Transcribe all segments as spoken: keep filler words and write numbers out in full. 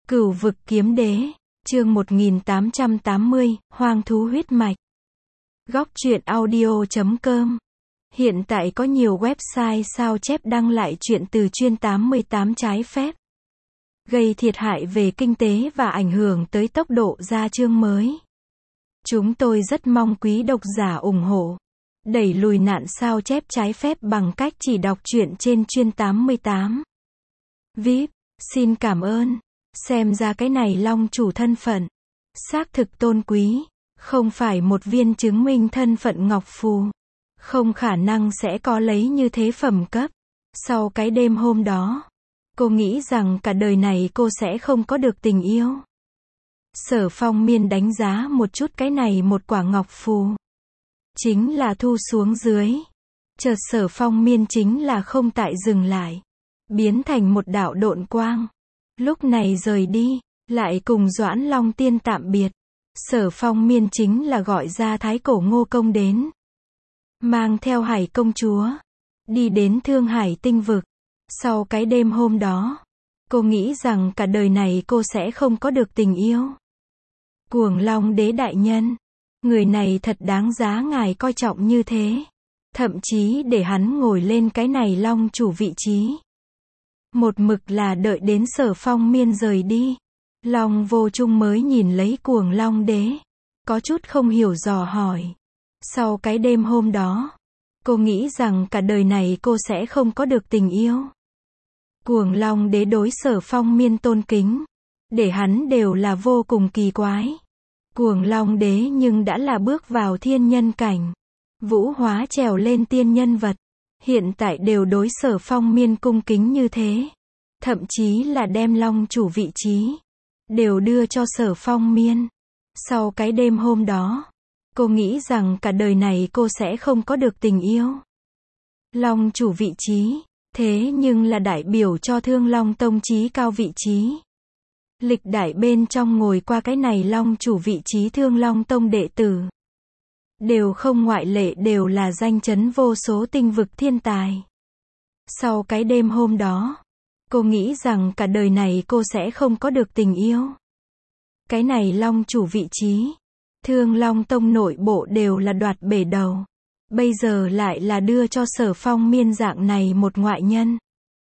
Cửu vực kiếm đế, chương một nghìn tám trăm tám mươi, hoang thú huyết mạch. Góc truyện audio chấm com. Hiện tại có nhiều website sao chép đăng lại truyện từ chuyên tám mươi tám trái phép, gây thiệt hại về kinh tế và ảnh hưởng tới tốc độ ra chương mới. Chúng tôi rất mong quý độc giả ủng hộ, đẩy lùi nạn sao chép trái phép bằng cách chỉ đọc truyện trên chuyên tám mươi tám. vê i pê, xin cảm ơn. Xem ra cái này long chủ thân phận xác thực tôn quý, không phải một viên chứng minh thân phận ngọc phù, không khả năng sẽ có lấy như thế phẩm cấp. Sau cái đêm hôm đó, cô nghĩ rằng cả đời này cô sẽ không có được tình yêu. Sở Phong Miên đánh giá một chút cái này một quả ngọc phù, chính là thu xuống dưới. Chợt Sở Phong Miên chính là không tại dừng lại, biến thành một đạo độn quang. Lúc này rời đi, lại cùng Doãn Long Tiên tạm biệt. Sở Phong Miên chính là gọi ra Thái Cổ Ngô Công đến, mang theo Hải công chúa, đi đến Thương Hải tinh vực. Sau cái đêm hôm đó, cô nghĩ rằng cả đời này cô sẽ không có được tình yêu. Cuồng Long Đế đại nhân, người này thật đáng giá ngài coi trọng như thế, thậm chí để hắn ngồi lên cái này long chủ vị trí. Một mực là đợi đến Sở Phong Miên rời đi, Long Vô Trung mới nhìn lấy Cuồng Long Đế, có chút không hiểu dò hỏi. Sau cái đêm hôm đó, cô nghĩ rằng cả đời này cô sẽ không có được tình yêu. Cuồng Long Đế đối Sở Phong Miên tôn kính, để hắn đều là vô cùng kỳ quái. Cuồng Long Đế nhưng đã là bước vào thiên nhân cảnh, vũ hóa trèo lên tiên nhân vật, hiện tại đều đối Sở Phong Miên cung kính như thế, thậm chí là đem long chủ vị trí đều đưa cho Sở Phong Miên. Sau cái đêm hôm đó, cô nghĩ rằng cả đời này cô sẽ không có được tình yêu. Long chủ vị trí, thế nhưng là đại biểu cho Thương Long Tông chí cao vị trí. Lịch đại bên trong ngồi qua cái này long chủ vị trí Thương Long Tông đệ tử, đều không ngoại lệ đều là danh chấn vô số tinh vực thiên tài. Sau cái đêm hôm đó, cô nghĩ rằng cả đời này cô sẽ không có được tình yêu. Cái này long chủ vị trí, Thương Long Tông nội bộ đều là đoạt bể đầu, bây giờ lại là đưa cho Sở Phong Miên dạng này một ngoại nhân,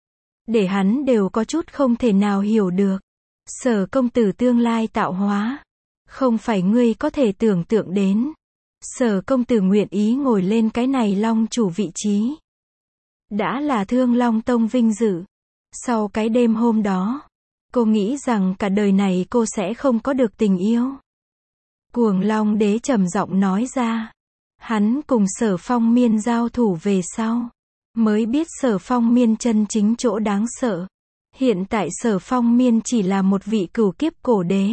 để hắn đều có chút không thể nào hiểu được. Sở công tử tương lai tạo hóa, không phải ngươi có thể tưởng tượng đến. Sở công tử nguyện ý ngồi lên cái này long chủ vị trí, đã là Thương Long Tông vinh dự. Sau cái đêm hôm đó, cô nghĩ rằng cả đời này cô sẽ không có được tình yêu. Cuồng Long Đế trầm giọng nói ra. Hắn cùng Sở Phong Miên giao thủ về sau, mới biết Sở Phong Miên chân chính chỗ đáng sợ. Hiện tại Sở Phong Miên chỉ là một vị cửu kiếp cổ đế,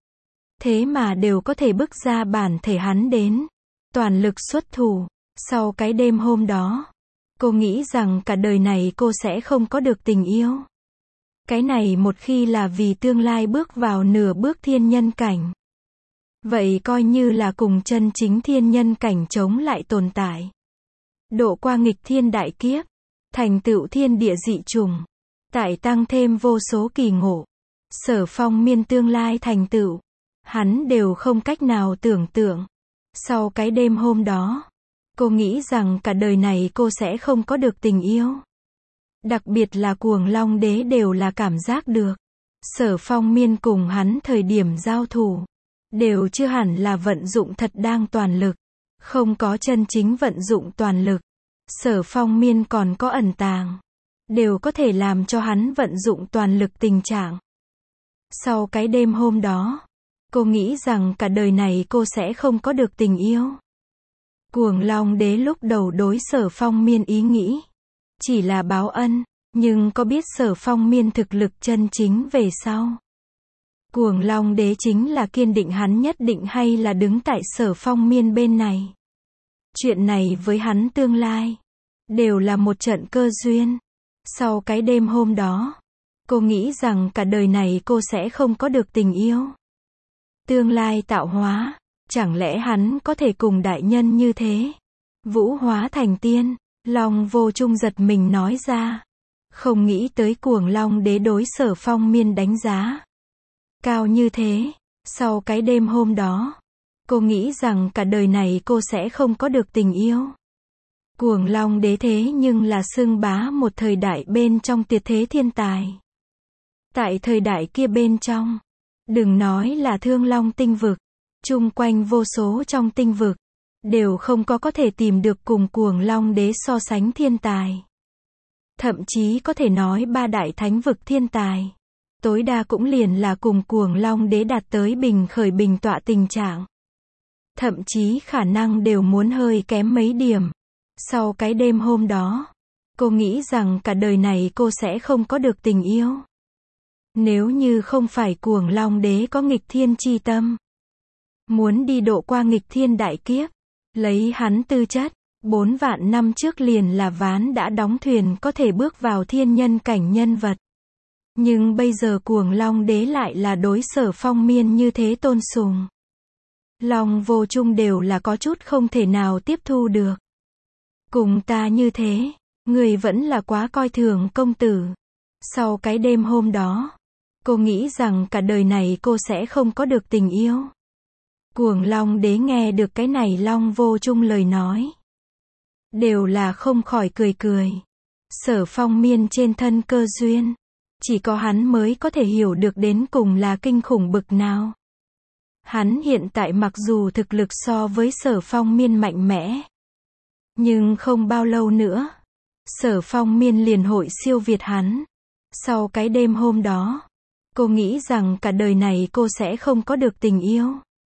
thế mà đều có thể bức ra bản thể hắn đến, toàn lực xuất thủ. Sau cái đêm hôm đó, cô nghĩ rằng cả đời này cô sẽ không có được tình yêu. Cái này một khi là vì tương lai bước vào nửa bước thiên nhân cảnh, vậy coi như là cùng chân chính thiên nhân cảnh chống lại tồn tại. Độ qua nghịch thiên đại kiếp, thành tựu thiên địa dị trùng, tại tăng thêm vô số kỳ ngộ. Sở Phong Miên tương lai thành tựu, hắn đều không cách nào tưởng tượng. Sau cái đêm hôm đó, cô nghĩ rằng cả đời này cô sẽ không có được tình yêu. Đặc biệt là Cuồng Long Đế đều là cảm giác được, Sở Phong Miên cùng hắn thời điểm giao thủ, đều chưa hẳn là vận dụng thật đang toàn lực, không có chân chính vận dụng toàn lực. Sở Phong Miên còn có ẩn tàng, đều có thể làm cho hắn vận dụng toàn lực tình trạng. Sau cái đêm hôm đó, cô nghĩ rằng cả đời này cô sẽ không có được tình yêu. Cuồng Long Đế lúc đầu đối Sở Phong Miên ý nghĩ chỉ là báo ân, nhưng có biết Sở Phong Miên thực lực chân chính về sau, Cuồng Long Đế chính là kiên định hắn nhất định hay là đứng tại Sở Phong Miên bên này. Chuyện này với hắn tương lai đều là một trận cơ duyên. Sau cái đêm hôm đó, cô nghĩ rằng cả đời này cô sẽ không có được tình yêu. Tương lai tạo hóa, chẳng lẽ hắn có thể cùng đại nhân như thế, vũ hóa thành tiên? Long Vô Trung giật mình nói ra. Không nghĩ tới Cuồng Long Đế đối Sở Phong Miên đánh giá cao như thế. Sau cái đêm hôm đó, cô nghĩ rằng cả đời này cô sẽ không có được tình yêu. Cuồng Long Đế thế nhưng là xưng bá một thời đại bên trong tuyệt thế thiên tài. Tại thời đại kia bên trong, đừng nói là Thương Long tinh vực, chung quanh vô số trong tinh vực, đều không có có thể tìm được cùng Cuồng Long Đế so sánh thiên tài. Thậm chí có thể nói ba đại thánh vực thiên tài, tối đa cũng liền là cùng Cuồng Long Đế đạt tới bình khởi bình tọa tình trạng. Thậm chí khả năng đều muốn hơi kém mấy điểm. Sau cái đêm hôm đó, cô nghĩ rằng cả đời này cô sẽ không có được tình yêu. Nếu như không phải Cuồng Long Đế có nghịch thiên chi tâm, muốn đi độ qua nghịch thiên đại kiếp, lấy hắn tư chất, bốn vạn năm trước liền là ván đã đóng thuyền có thể bước vào thiên nhân cảnh nhân vật. Nhưng bây giờ Cuồng Long Đế lại là đối Sở Phong Miên như thế tôn sùng. Long Vô Chung đều là có chút không thể nào tiếp thu được. Cùng ta như thế, người vẫn là quá coi thường công tử. Sau cái đêm hôm đó, cô nghĩ rằng cả đời này cô sẽ không có được tình yêu. Cuồng Long Đế nghe được cái này Long Vô Chung lời nói, đều là không khỏi cười cười. Sở Phong Miên trên thân cơ duyên, chỉ có hắn mới có thể hiểu được đến cùng là kinh khủng bực nào. Hắn hiện tại mặc dù thực lực so với Sở Phong Miên mạnh mẽ, nhưng không bao lâu nữa, Sở Phong Miên liền hội siêu việt hắn. Sau cái đêm hôm đó, cô nghĩ rằng cả đời này cô sẽ không có được tình yêu.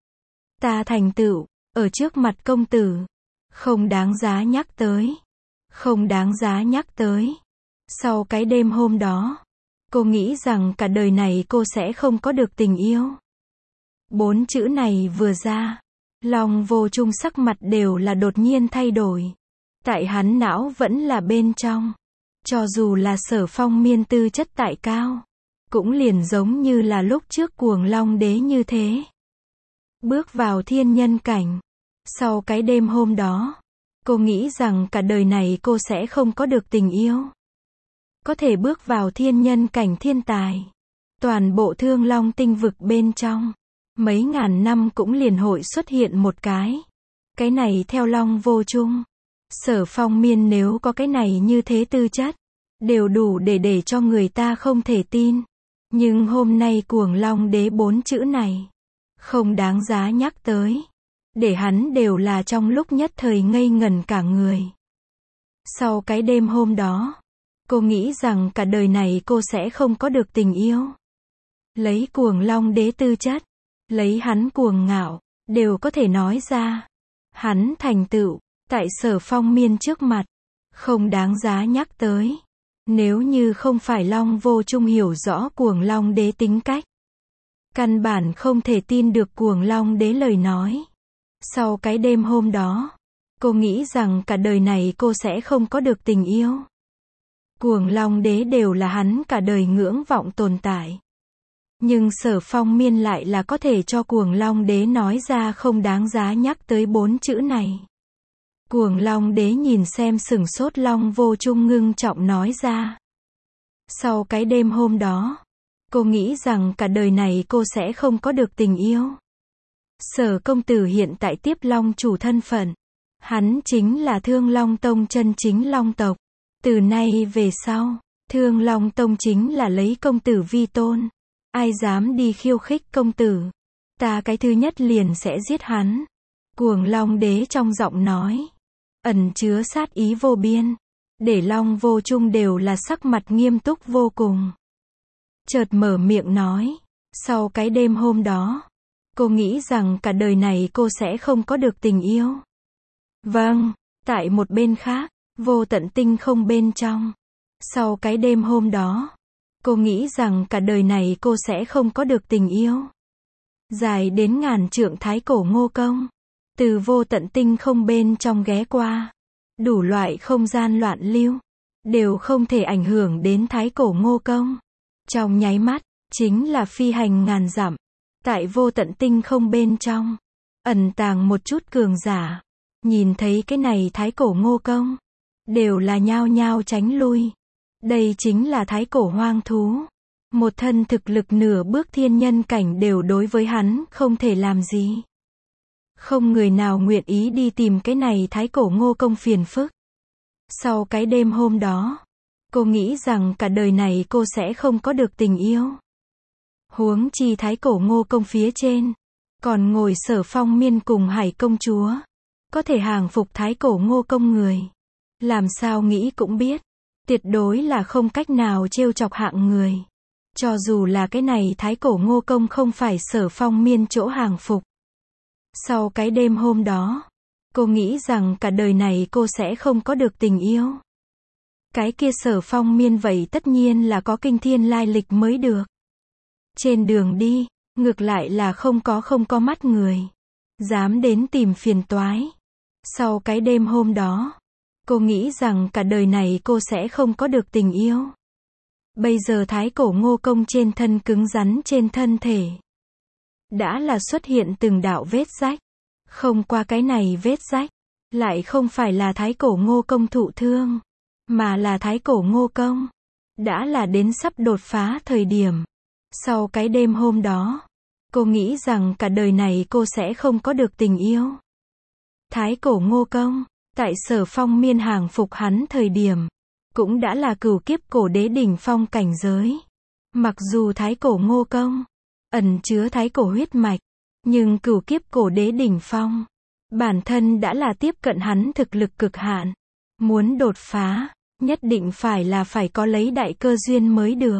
Ta thành tựu, ở trước mặt công tử, không đáng giá nhắc tới. Không đáng giá nhắc tới. Sau cái đêm hôm đó, cô nghĩ rằng cả đời này cô sẽ không có được tình yêu. Bốn chữ này vừa ra, Long Vô Chung sắc mặt đều là đột nhiên thay đổi. Tại hắn não vẫn là bên trong. Cho dù là Sở Phong Miên tư chất tại cao, cũng liền giống như là lúc trước Cuồng Long Đế như thế. Bước vào thiên nhân cảnh. Sau cái đêm hôm đó, cô nghĩ rằng cả đời này cô sẽ không có được tình yêu. Có thể bước vào thiên nhân cảnh thiên tài. Toàn bộ Thương Long tinh vực bên trong, mấy ngàn năm cũng liền hội xuất hiện một cái. Cái này theo Long Vô Chung, Sở Phong Miên nếu có cái này như thế tư chất, đều đủ để để cho người ta không thể tin. Nhưng hôm nay Cuồng Long Đế bốn chữ này, không đáng giá nhắc tới. Để hắn đều là trong lúc nhất thời ngây ngẩn cả người. Sau cái đêm hôm đó, cô nghĩ rằng cả đời này cô sẽ không có được tình yêu. Lấy Cuồng Long Đế tư chất, lấy hắn cuồng ngạo, đều có thể nói ra. Hắn thành tựu, tại Sở Phong Miên trước mặt, không đáng giá nhắc tới. Nếu như không phải Long Vô Chung hiểu rõ Cuồng Long Đế tính cách, căn bản không thể tin được Cuồng Long Đế lời nói. Sau cái đêm hôm đó, cô nghĩ rằng cả đời này cô sẽ không có được tình yêu. Cuồng Long Đế đều là hắn cả đời ngưỡng vọng tồn tại. Nhưng Sở Phong Miên lại là có thể cho Cuồng Long Đế nói ra không đáng giá nhắc tới bốn chữ này. Cuồng Long Đế nhìn xem sửng sốt Long Vô Chung ngưng trọng nói ra. Sau cái đêm hôm đó, cô nghĩ rằng cả đời này cô sẽ không có được tình yêu. Sở công tử hiện tại tiếp Long chủ thân phận. Hắn chính là Thương Long Tông chân chính Long tộc. Từ nay về sau, Thương Long Tông chính là lấy công tử vi tôn. Ai dám đi khiêu khích công tử, ta cái thứ nhất liền sẽ giết hắn. Cuồng Long Đế trong giọng nói, ẩn chứa sát ý vô biên. Để Long Vô Chung đều là sắc mặt nghiêm túc vô cùng. Chợt mở miệng nói, sau cái đêm hôm đó, cô nghĩ rằng cả đời này cô sẽ không có được tình yêu. Vâng, tại một bên khác, vô tận tinh không bên trong. Sau cái đêm hôm đó, cô nghĩ rằng cả đời này cô sẽ không có được tình yêu. Dài đến ngàn trượng thái cổ Ngô Công, từ vô tận tinh không bên trong ghé qua. Đủ loại không gian loạn lưu, đều không thể ảnh hưởng đến thái cổ Ngô Công. Trong nháy mắt, chính là phi hành ngàn dặm. Tại vô tận tinh không bên trong, ẩn tàng một chút cường giả. Nhìn thấy cái này thái cổ Ngô Công, đều là nhao nhao tránh lui. Đây chính là thái cổ hoang thú. Một thân thực lực nửa bước thiên nhân cảnh đều đối với hắn không thể làm gì. Không người nào nguyện ý đi tìm cái này thái cổ Ngô Công phiền phức. Sau cái đêm hôm đó, cô nghĩ rằng cả đời này cô sẽ không có được tình yêu. Huống chi thái cổ Ngô Công phía trên, còn ngồi Sở Phong Miên cùng Hải công chúa. Có thể hàng phục thái cổ Ngô Công người. Làm sao nghĩ cũng biết, tuyệt đối là không cách nào trêu chọc hạng người. Cho dù là cái này thái cổ Ngô Công không phải Sở Phong Miên chỗ hàng phục. Sau cái đêm hôm đó, cô nghĩ rằng cả đời này cô sẽ không có được tình yêu. Cái kia Sở Phong Miên vậy tất nhiên là có kinh thiên lai lịch mới được. Trên đường đi, ngược lại là không có không có mắt người. Dám đến tìm phiền toái. Sau cái đêm hôm đó, cô nghĩ rằng cả đời này cô sẽ không có được tình yêu. Bây giờ thái cổ Ngô Công trên thân cứng rắn trên thân thể. Đã là xuất hiện từng đạo vết rách. Không qua cái này vết rách, lại không phải là thái cổ Ngô Công thụ thương, mà là thái cổ Ngô Công. Đã là đến sắp đột phá thời điểm. Sau cái đêm hôm đó, cô nghĩ rằng cả đời này cô sẽ không có được tình yêu. Thái cổ Ngô Công, tại Sở Phong Miên hàng phục hắn thời điểm, cũng đã là cửu kiếp cổ đế đỉnh phong cảnh giới. Mặc dù thái cổ Ngô Công ẩn chứa thái cổ huyết mạch, nhưng cửu kiếp cổ đế đỉnh phong, bản thân đã là tiếp cận hắn thực lực cực hạn. Muốn đột phá, nhất định phải là phải có lấy đại cơ duyên mới được.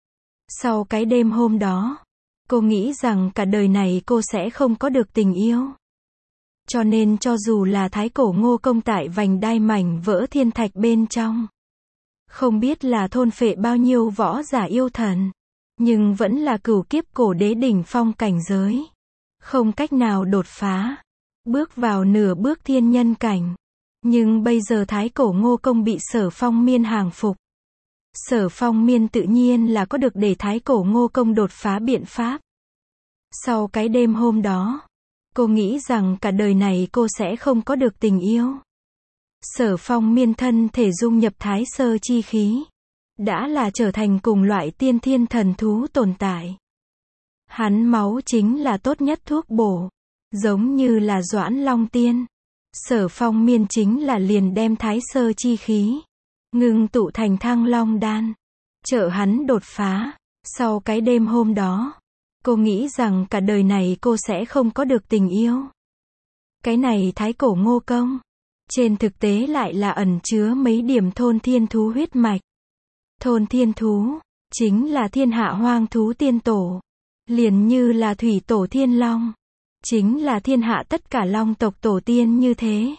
Sau cái đêm hôm đó, cô nghĩ rằng cả đời này cô sẽ không có được tình yêu. Cho nên cho dù là thái cổ Ngô Công tại vành đai mảnh vỡ thiên thạch bên trong, không biết là thôn phệ bao nhiêu võ giả yêu thần, nhưng vẫn là cửu kiếp cổ đế đỉnh phong cảnh giới. Không cách nào đột phá, bước vào nửa bước thiên nhân cảnh. Nhưng bây giờ thái cổ Ngô Công bị Sở Phong Miên hàng phục. Sở Phong Miên tự nhiên là có được để thái cổ Ngô Công đột phá biện pháp. Sau cái đêm hôm đó, cô nghĩ rằng cả đời này cô sẽ không có được tình yêu. Sở Phong Miên thân thể dung nhập thái sơ chi khí, đã là trở thành cùng loại tiên thiên thần thú tồn tại. Hắn máu chính là tốt nhất thuốc bổ, giống như là Doãn Long Tiên. Sở Phong Miên chính là liền đem thái sơ chi khí ngưng tụ thành Thăng Long đan, trợ hắn đột phá. Sau cái đêm hôm đó, cô nghĩ rằng cả đời này cô sẽ không có được tình yêu. Cái này thái cổ Ngô Công, trên thực tế lại là ẩn chứa mấy điểm thôn thiên thú huyết mạch. Thôn thiên thú, chính là thiên hạ hoang thú tiên tổ. Liền như là thủy tổ thiên long, chính là thiên hạ tất cả long tộc tổ tiên như thế.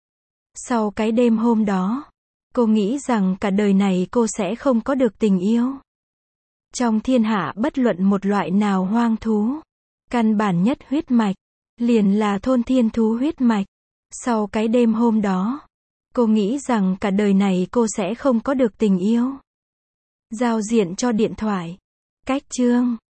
Sau cái đêm hôm đó, cô nghĩ rằng cả đời này cô sẽ không có được tình yêu. Trong thiên hạ bất luận một loại nào hoang thú, căn bản nhất huyết mạch, liền là thôn thiên thú huyết mạch. Sau cái đêm hôm đó, cô nghĩ rằng cả đời này cô sẽ không có được tình yêu. Giao diện cho điện thoại. Cách chương